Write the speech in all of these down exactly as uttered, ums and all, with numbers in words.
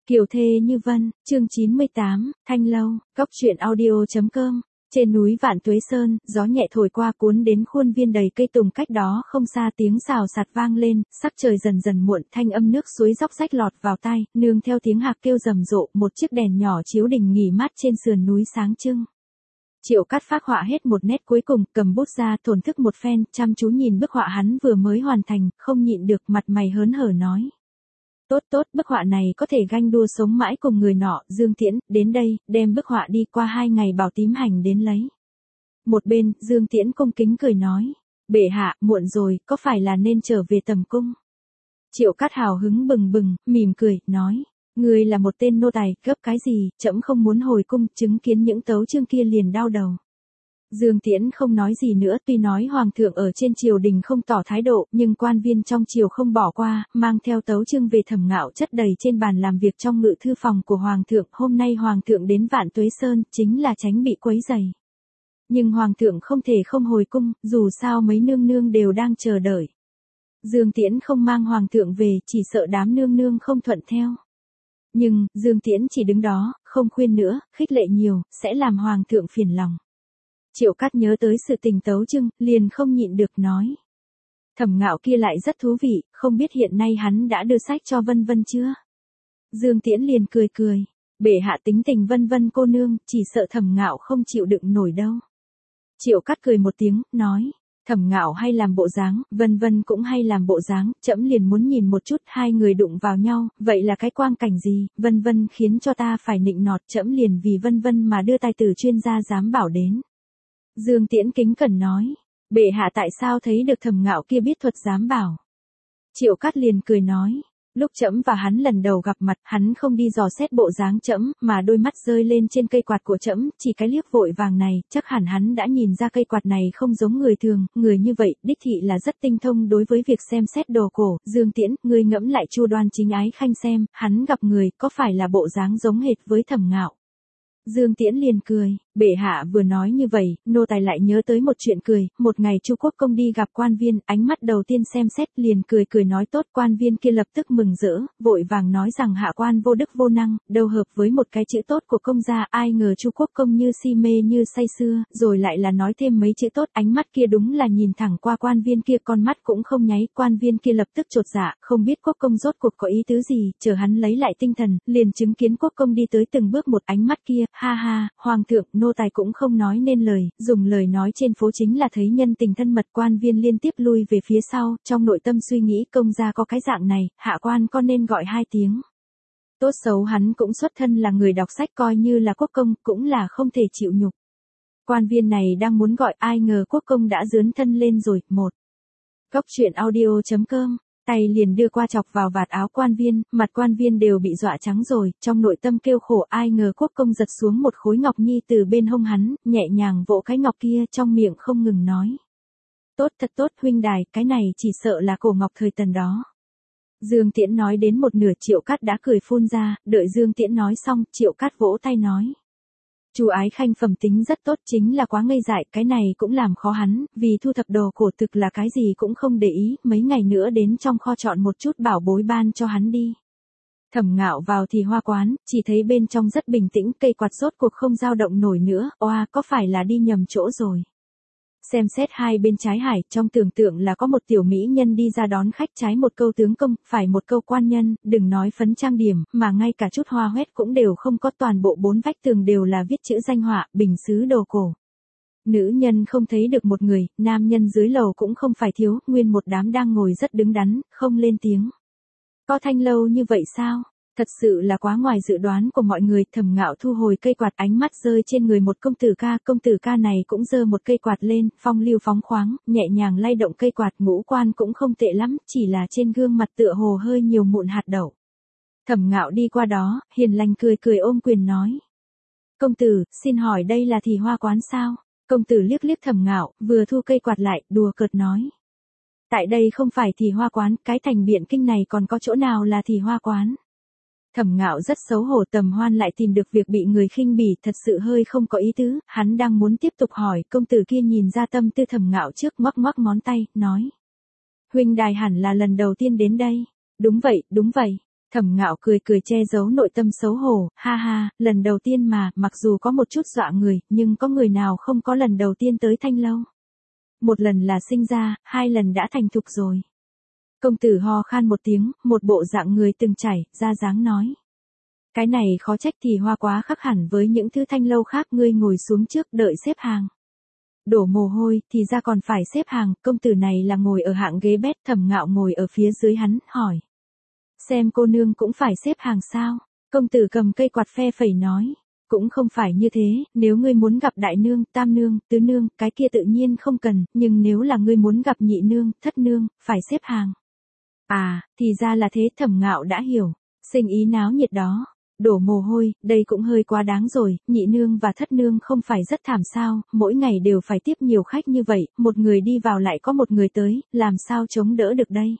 Kiều thê như vân, chương chín mươi tám, Thanh lâu, góc truyện audio.com. Trên núi Vạn Tuế Sơn, gió nhẹ thổi qua cuốn đến khuôn viên đầy cây tùng, cách đó không xa tiếng xào xạc vang lên, sắc trời dần dần muộn, thanh âm nước suối róc rách lọt vào tai, nương theo tiếng hạc kêu rầm rộ, một chiếc đèn nhỏ chiếu đình nghỉ mát trên sườn núi sáng trưng. Triệu Cát phác họa hết một nét cuối cùng, cầm bút ra thổn thức một phen, chăm chú nhìn bức họa hắn vừa mới hoàn thành, không nhịn được, mặt mày hớn hở nói. Tốt tốt, bức họa này có thể ganh đua sống mãi cùng người nọ, Dương Tiễn, đến đây, đem bức họa đi, qua hai ngày bảo tím hành đến lấy. Một bên, Dương Tiễn cung kính cười nói, bệ hạ, muộn rồi, có phải là nên trở về tầm cung? Triệu Cát hào hứng bừng bừng, mỉm cười, nói, ngươi là một tên nô tài, gấp cái gì, trẫm không muốn hồi cung, chứng kiến những tấu chương kia liền đau đầu. Dương Tiễn không nói gì nữa, tuy nói hoàng thượng ở trên triều đình không tỏ thái độ, nhưng quan viên trong triều không bỏ qua, mang theo tấu chương về Thẩm Ngạo chất đầy trên bàn làm việc trong ngự thư phòng của hoàng thượng. Hôm nay hoàng thượng đến Vạn Tuế Sơn, chính là tránh bị quấy rầy. Nhưng hoàng thượng không thể không hồi cung, dù sao mấy nương nương đều đang chờ đợi. Dương Tiễn không mang hoàng thượng về, chỉ sợ đám nương nương không thuận theo. Nhưng, Dương Tiễn chỉ đứng đó, không khuyên nữa, khích lệ nhiều, sẽ làm hoàng thượng phiền lòng. Triệu Cát nhớ tới sự tình tấu chương, liền không nhịn được nói. Thẩm Ngạo kia lại rất thú vị, không biết hiện nay hắn đã đưa sách cho Vân Vân chưa? Dương Tiễn liền cười cười, bệ hạ tính tình Vân Vân cô nương, chỉ sợ Thẩm Ngạo không chịu đựng nổi đâu. Triệu Cát cười một tiếng, nói, Thẩm Ngạo hay làm bộ dáng, Vân Vân cũng hay làm bộ dáng, trẫm liền muốn nhìn một chút hai người đụng vào nhau, vậy là cái quang cảnh gì? Vân Vân khiến cho ta phải nịnh nọt, trẫm liền vì Vân Vân mà đưa tài tử chuyên gia giám bảo đến. Dương Tiễn kính cẩn nói, bệ hạ tại sao thấy được Thẩm Ngạo kia biết thuật giám bảo? Triệu Cát liền cười nói, lúc trẫm và hắn lần đầu gặp mặt, hắn không đi dò xét bộ dáng trẫm, mà đôi mắt rơi lên trên cây quạt của trẫm, chỉ cái liếc vội vàng này, chắc hẳn hắn đã nhìn ra cây quạt này không giống người thường, người như vậy, đích thị là rất tinh thông đối với việc xem xét đồ cổ. Dương Tiễn, ngươi ngẫm lại Chu Đoan Chính Ái Khanh xem, hắn gặp người, có phải là bộ dáng giống hệt với Thẩm Ngạo? Dương Tiễn liền cười, bệ hạ vừa nói như vậy, nô tài lại nhớ tới một chuyện cười, một ngày Chu Quốc công đi gặp quan viên, ánh mắt đầu tiên xem xét liền cười cười nói tốt, quan viên kia lập tức mừng rỡ, vội vàng nói rằng hạ quan vô đức vô năng, đâu hợp với một cái chữ tốt của công gia, ai ngờ Chu Quốc công như si mê như say sưa, rồi lại là nói thêm mấy chữ tốt, ánh mắt kia đúng là nhìn thẳng qua quan viên kia, con mắt cũng không nháy, quan viên kia lập tức chột dạ, không biết Quốc công rốt cuộc có ý tứ gì, chờ hắn lấy lại tinh thần, liền chứng kiến Quốc công đi tới từng bước một, ánh mắt kia, ha ha, hoàng thượng, nô tài cũng không nói nên lời, dùng lời nói trên phố chính là thấy nhân tình thân mật. Quan viên liên tiếp lui về phía sau, trong nội tâm suy nghĩ công gia có cái dạng này, hạ quan có nên gọi hai tiếng. Tốt xấu hắn cũng xuất thân là người đọc sách, coi như là quốc công, cũng là không thể chịu nhục. Quan viên này đang muốn gọi, ai ngờ quốc công đã dướn thân lên rồi. Một Góc truyện audio.com. Tay liền đưa qua chọc vào vạt áo quan viên, mặt quan viên đều bị dọa trắng rồi, trong nội tâm kêu khổ, ai ngờ quốc công giật xuống một khối ngọc nhi từ bên hông hắn, nhẹ nhàng vỗ cái ngọc kia, trong miệng không ngừng nói. Tốt, thật tốt, huynh đài, cái này chỉ sợ là cổ ngọc thời Tần đó. Dương Tiễn nói đến một nửa, Triệu Cát đã cười phun ra, đợi Dương Tiễn nói xong, Triệu Cát vỗ tay nói. Chu Ái Khanh phẩm tính rất tốt, chính là quá ngây dại, cái này cũng làm khó hắn, vì thu thập đồ cổ thực là cái gì cũng không để ý, mấy ngày nữa đến trong kho chọn một chút bảo bối ban cho hắn đi. Thẩm Ngạo vào thì hoa quán, chỉ thấy bên trong rất bình tĩnh, cây quạt rốt cuộc không dao động nổi nữa, oa, có phải là đi nhầm chỗ rồi. Xem xét hai bên trái hải, trong tưởng tượng là có một tiểu mỹ nhân đi ra đón khách, trái một câu tướng công, phải một câu quan nhân, đừng nói phấn trang điểm, mà ngay cả chút hoa hoét cũng đều không có, toàn bộ bốn vách tường đều là viết chữ danh họa, bình sứ đồ cổ. Nữ nhân không thấy được một người, nam nhân dưới lầu cũng không phải thiếu, nguyên một đám đang ngồi rất đứng đắn, không lên tiếng. Có thanh lâu như vậy sao? Thật sự là quá ngoài dự đoán của mọi người. Thẩm Ngạo thu hồi cây quạt, ánh mắt rơi trên người một công tử ca, công tử ca này cũng giơ một cây quạt lên, phong lưu phóng khoáng, nhẹ nhàng lay động cây quạt, ngũ quan cũng không tệ lắm, chỉ là trên gương mặt tựa hồ hơi nhiều mụn hạt đậu. Thẩm Ngạo đi qua đó, hiền lành cười cười ôm quyền nói. Công tử, xin hỏi đây là thì hoa quán sao? Công tử liếc liếc Thẩm Ngạo, vừa thu cây quạt lại, đùa cợt nói. Tại đây không phải thì hoa quán, cái thành Biện Kinh này còn có chỗ nào là thì hoa quán? Thẩm Ngạo rất xấu hổ, Tầm Hoan lại tìm được việc bị người khinh bỉ, thật sự hơi không có ý tứ, hắn đang muốn tiếp tục hỏi, công tử kia nhìn ra tâm tư Thẩm Ngạo trước, ngoắc ngoắc ngón tay, nói. Huynh đài hẳn là lần đầu tiên đến đây. Đúng vậy, đúng vậy. Thẩm Ngạo cười cười che giấu nội tâm xấu hổ, ha ha, lần đầu tiên mà, mặc dù có một chút dọa người, nhưng có người nào không có lần đầu tiên tới Thanh Lâu. Một lần là sinh ra, hai lần đã thành thục rồi. Công tử ho khan một tiếng, một bộ dạng người từng trải, ra dáng nói. Cái này khó trách thì hoa quá khác hẳn với những thứ Thanh Lâu khác, ngươi ngồi xuống trước đợi xếp hàng. Đổ mồ hôi, thì ra còn phải xếp hàng, công tử này là ngồi ở hạng ghế bét, Thẩm Ngạo ngồi ở phía dưới hắn, hỏi. Xem cô nương cũng phải xếp hàng sao? Công tử cầm cây quạt phe phẩy nói. Cũng không phải như thế, nếu ngươi muốn gặp đại nương, tam nương, tứ nương, cái kia tự nhiên không cần, nhưng nếu là ngươi muốn gặp nhị nương, thất nương, phải xếp hàng. À, thì ra là thế, Thẩm Ngạo đã hiểu. Sinh ý náo nhiệt đó. Đổ mồ hôi, đây cũng hơi quá đáng rồi, nhị nương và thất nương không phải rất thảm sao, mỗi ngày đều phải tiếp nhiều khách như vậy, một người đi vào lại có một người tới, làm sao chống đỡ được đây.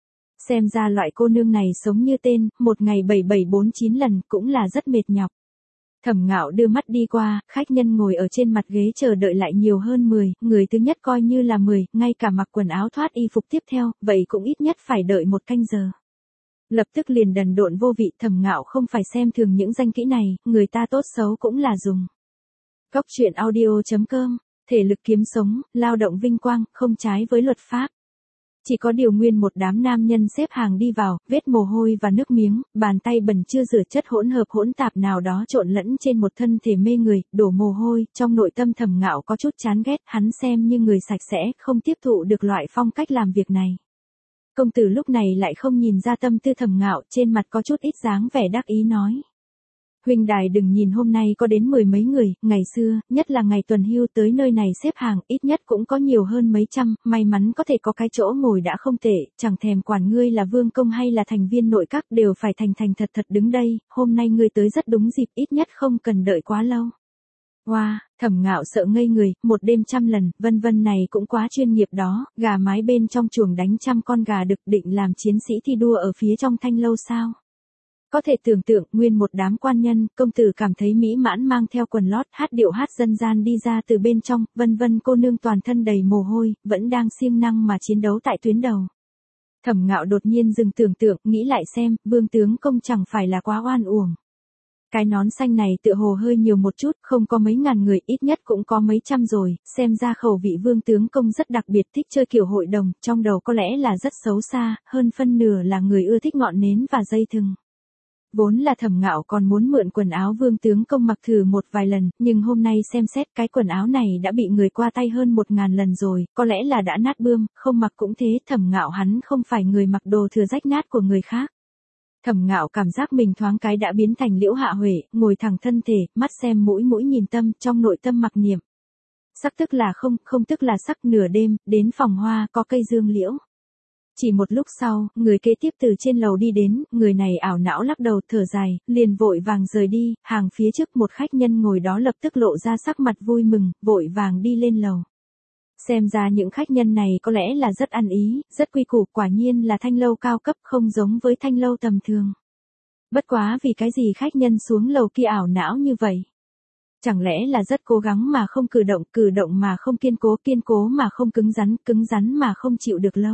Xem ra loại cô nương này sống như tên, một ngày bảy bảy bốn chín lần cũng là rất mệt nhọc. Thẩm Ngạo đưa mắt đi qua, khách nhân ngồi ở trên mặt ghế chờ đợi lại nhiều hơn mười, người thứ nhất coi như là mười, ngay cả mặc quần áo thoát y phục tiếp theo, vậy cũng ít nhất phải đợi một canh giờ. Lập tức liền đần độn vô vị, Thẩm Ngạo không phải xem thường những danh kỹ này, người ta tốt xấu cũng là dùng. Góc truyện audio chấm com, thể lực kiếm sống, lao động vinh quang, không trái với luật pháp. Chỉ có điều nguyên một đám nam nhân xếp hàng đi vào, vết mồ hôi và nước miếng, bàn tay bẩn chưa rửa chất hỗn hợp hỗn tạp nào đó trộn lẫn trên một thân thể mê người, đổ mồ hôi, trong nội tâm Thẩm Ngạo có chút chán ghét, hắn xem như người sạch sẽ, không tiếp thụ được loại phong cách làm việc này. Công tử lúc này lại không nhìn ra tâm tư Thẩm Ngạo, trên mặt có chút ít dáng vẻ đắc ý nói. Huynh đài đừng nhìn hôm nay có đến mười mấy người, ngày xưa, nhất là ngày tuần hưu tới nơi này xếp hàng, ít nhất cũng có nhiều hơn mấy trăm, may mắn có thể có cái chỗ ngồi đã không tệ, chẳng thèm quản ngươi là vương công hay là thành viên nội các đều phải thành thành thật thật đứng đây, hôm nay ngươi tới rất đúng dịp, ít nhất không cần đợi quá lâu. Wow, Thẩm Ngạo sợ ngây người, một đêm trăm lần, vân vân này cũng quá chuyên nghiệp đó, gà mái bên trong chuồng đánh trăm con gà đực, định làm chiến sĩ thi đua ở phía trong Thanh Lâu sao? Có thể tưởng tượng, nguyên một đám quan nhân, công tử cảm thấy mỹ mãn mang theo quần lót, hát điệu hát dân gian đi ra từ bên trong, vân vân cô nương toàn thân đầy mồ hôi, vẫn đang siêng năng mà chiến đấu tại tuyến đầu. Thẩm Ngạo đột nhiên dừng tưởng tượng, nghĩ lại xem, vương tướng công chẳng phải là quá oan uổng. Cái nón xanh này tựa hồ hơi nhiều một chút, không có mấy ngàn người, ít nhất cũng có mấy trăm rồi, xem ra khẩu vị vương tướng công rất đặc biệt, thích chơi kiểu hội đồng, trong đầu có lẽ là rất xấu xa, hơn phân nửa là người ưa thích ngọn nến và dây thừng. Vốn là Thẩm Ngạo còn muốn mượn quần áo vương tướng công mặc thử một vài lần, nhưng hôm nay xem xét cái quần áo này đã bị người qua tay hơn một ngàn lần rồi, có lẽ là đã nát bươm, không mặc cũng thế, Thẩm Ngạo hắn không phải người mặc đồ thừa rách nát của người khác. Thẩm Ngạo cảm giác mình thoáng cái đã biến thành Liễu Hạ Huệ, ngồi thẳng thân thể, mắt xem mũi mũi nhìn tâm, trong nội tâm mặc niệm. Sắc tức là không, không tức là sắc, nửa đêm, đến phòng hoa, có cây dương liễu. Chỉ một lúc sau, người kế tiếp từ trên lầu đi đến, người này ảo não lắc đầu thở dài, liền vội vàng rời đi, hàng phía trước một khách nhân ngồi đó lập tức lộ ra sắc mặt vui mừng, vội vàng đi lên lầu. Xem ra những khách nhân này có lẽ là rất ăn ý, rất quy củ, quả nhiên là Thanh Lâu cao cấp, không giống với Thanh Lâu tầm thường. Bất quá vì cái gì khách nhân xuống lầu kia ảo não như vậy? Chẳng lẽ là rất cố gắng mà không cử động, cử động mà không kiên cố, kiên cố mà không cứng rắn, cứng rắn mà không chịu được lâu.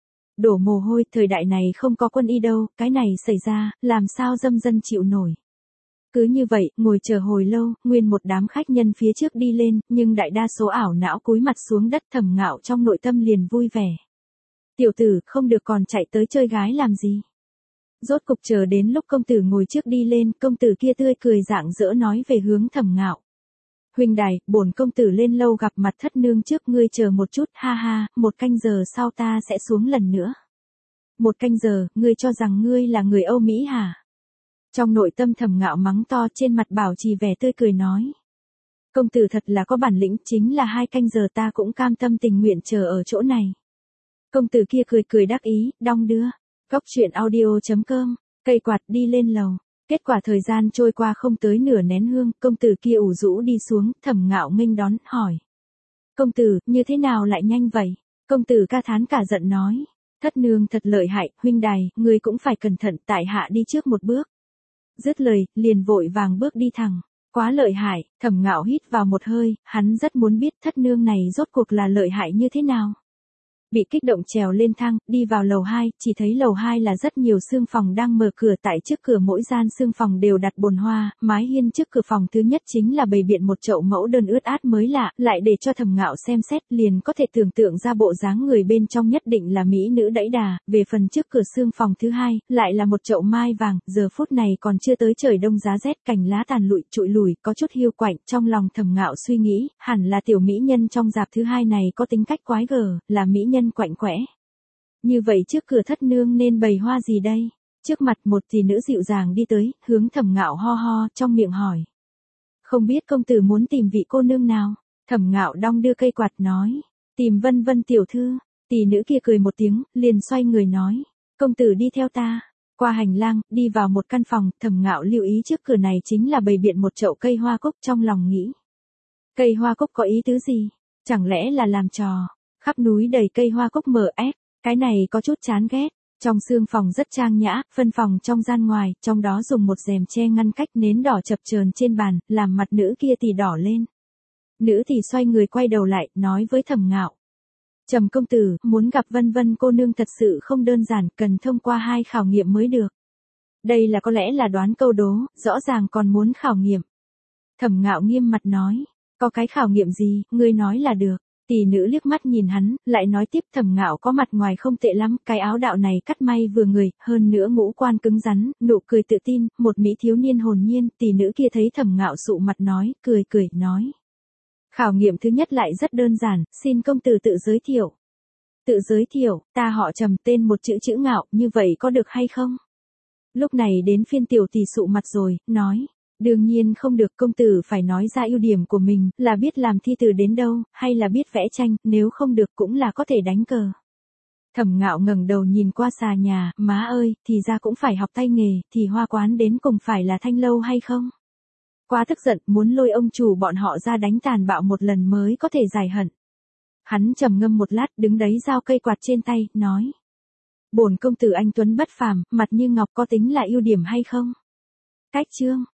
Đổ mồ hôi, thời đại này không có quân y đâu, cái này xảy ra, làm sao dâm dân chịu nổi. Cứ như vậy, ngồi chờ hồi lâu, nguyên một đám khách nhân phía trước đi lên, nhưng đại đa số ảo não cúi mặt xuống đất, Thẩm Ngạo trong nội tâm liền vui vẻ. Tiểu tử, không được còn chạy tới chơi gái làm gì. Rốt cục chờ đến lúc công tử ngồi trước đi lên, công tử kia tươi cười rạng rỡ nói về hướng Thẩm Ngạo. Huynh đài, bổn công tử lên lâu gặp mặt thất nương trước, ngươi chờ một chút, ha ha, một canh giờ sau ta sẽ xuống lần nữa. Một canh giờ, ngươi cho rằng ngươi là người Âu Mỹ hả? Trong nội tâm Thẩm Ngạo mắng to, trên mặt bảo trì vẻ tươi cười nói. Công tử thật là có bản lĩnh, chính là hai canh giờ ta cũng cam tâm tình nguyện chờ ở chỗ này. Công tử kia cười cười đắc ý, đong đưa. Góc truyện audio chấm com, cây quạt đi lên lầu. Kết quả thời gian trôi qua không tới nửa nén hương, công tử kia ủ rũ đi xuống, Thẩm Ngạo nghênh đón, hỏi. Công tử, như thế nào lại nhanh vậy? Công tử ca thán cả giận nói. Thất nương thật lợi hại, huynh đài, ngươi cũng phải cẩn thận, tại hạ đi trước một bước. Dứt lời, liền vội vàng bước đi thẳng. Quá lợi hại, Thẩm Ngạo hít vào một hơi, hắn rất muốn biết thất nương này rốt cuộc là lợi hại như thế nào. Bị kích động trèo lên thang, đi vào lầu hai, chỉ thấy lầu hai là rất nhiều xương phòng đang mở cửa, tại trước cửa mỗi gian xương phòng đều đặt bồn hoa, mái hiên trước cửa phòng thứ nhất chính là bày biện một chậu mẫu đơn ướt át mới lạ, lại để cho Thẩm Ngạo xem xét, liền có thể tưởng tượng ra bộ dáng người bên trong nhất định là mỹ nữ đẫy đà. Về phần trước cửa xương phòng thứ hai, lại là một chậu mai vàng, giờ phút này còn chưa tới trời đông giá rét, cành lá tàn lụi trụi lùi, có chút hiu quạnh. Trong lòng Thẩm Ngạo suy nghĩ, hẳn là tiểu mỹ nhân trong dạp thứ hai này có tính cách quái gở, là mỹ nhân quạnh quẽ. Như vậy trước cửa thất nương nên bày hoa gì đây? Trước mặt một tỷ nữ dịu dàng đi tới, hướng Thẩm Ngạo ho ho, trong miệng hỏi. Không biết công tử muốn tìm vị cô nương nào? Thẩm Ngạo đong đưa cây quạt nói. Tìm Vân Vân tiểu thư. Tỷ nữ kia cười một tiếng, liền xoay người nói. Công tử đi theo ta. Qua hành lang, đi vào một căn phòng, Thẩm Ngạo lưu ý trước cửa này chính là bày biện một chậu cây hoa cúc, trong lòng nghĩ. Cây hoa cúc có ý tứ gì? Chẳng lẽ là làm trò? Khắp núi đầy cây hoa cúc mờ ép, cái này có chút chán ghét. Trong xương phòng rất trang nhã, phân phòng trong gian ngoài, trong đó dùng một rèm che ngăn cách, nến đỏ chập chờn trên bàn, làm mặt nữ kia thì đỏ lên. Nữ thì xoay người quay đầu lại, nói với Thẩm Ngạo. Trầm công tử, muốn gặp Vân Vân cô nương thật sự không đơn giản, cần thông qua hai khảo nghiệm mới được. Đây là có lẽ là đoán câu đố, rõ ràng còn muốn khảo nghiệm. Thẩm Ngạo nghiêm mặt nói, có cái khảo nghiệm gì, ngươi nói là được. Tỷ nữ liếc mắt nhìn hắn, lại nói tiếp. Thẩm Ngạo có mặt ngoài không tệ lắm, cái áo đạo này cắt may vừa người, hơn nữa ngũ quan cứng rắn, nụ cười tự tin, một mỹ thiếu niên hồn nhiên. Tỷ nữ kia thấy Thẩm Ngạo sụ mặt nói, cười cười, nói. Khảo nghiệm thứ nhất lại rất đơn giản, xin công tử tự giới thiệu. Tự giới thiệu, ta họ Trầm, tên một chữ chữ Ngạo, như vậy có được hay không? Lúc này đến phiên tiểu tỷ sụ mặt rồi, nói. Đương nhiên không được, công tử phải nói ra ưu điểm của mình, là biết làm thi từ đến đâu, hay là biết vẽ tranh, nếu không được cũng là có thể đánh cờ. Thẩm Ngạo ngẩng đầu nhìn qua xà nhà, má ơi, thì ra cũng phải học tay nghề, thì hoa quán đến cùng phải là Thanh Lâu hay không? Quá tức giận, muốn lôi ông chủ bọn họ ra đánh tàn bạo một lần mới có thể giải hận. Hắn trầm ngâm một lát, đứng đấy giao cây quạt trên tay, nói. Bổn công tử anh tuấn bất phàm, mặt như ngọc, có tính là ưu điểm hay không? Cách chương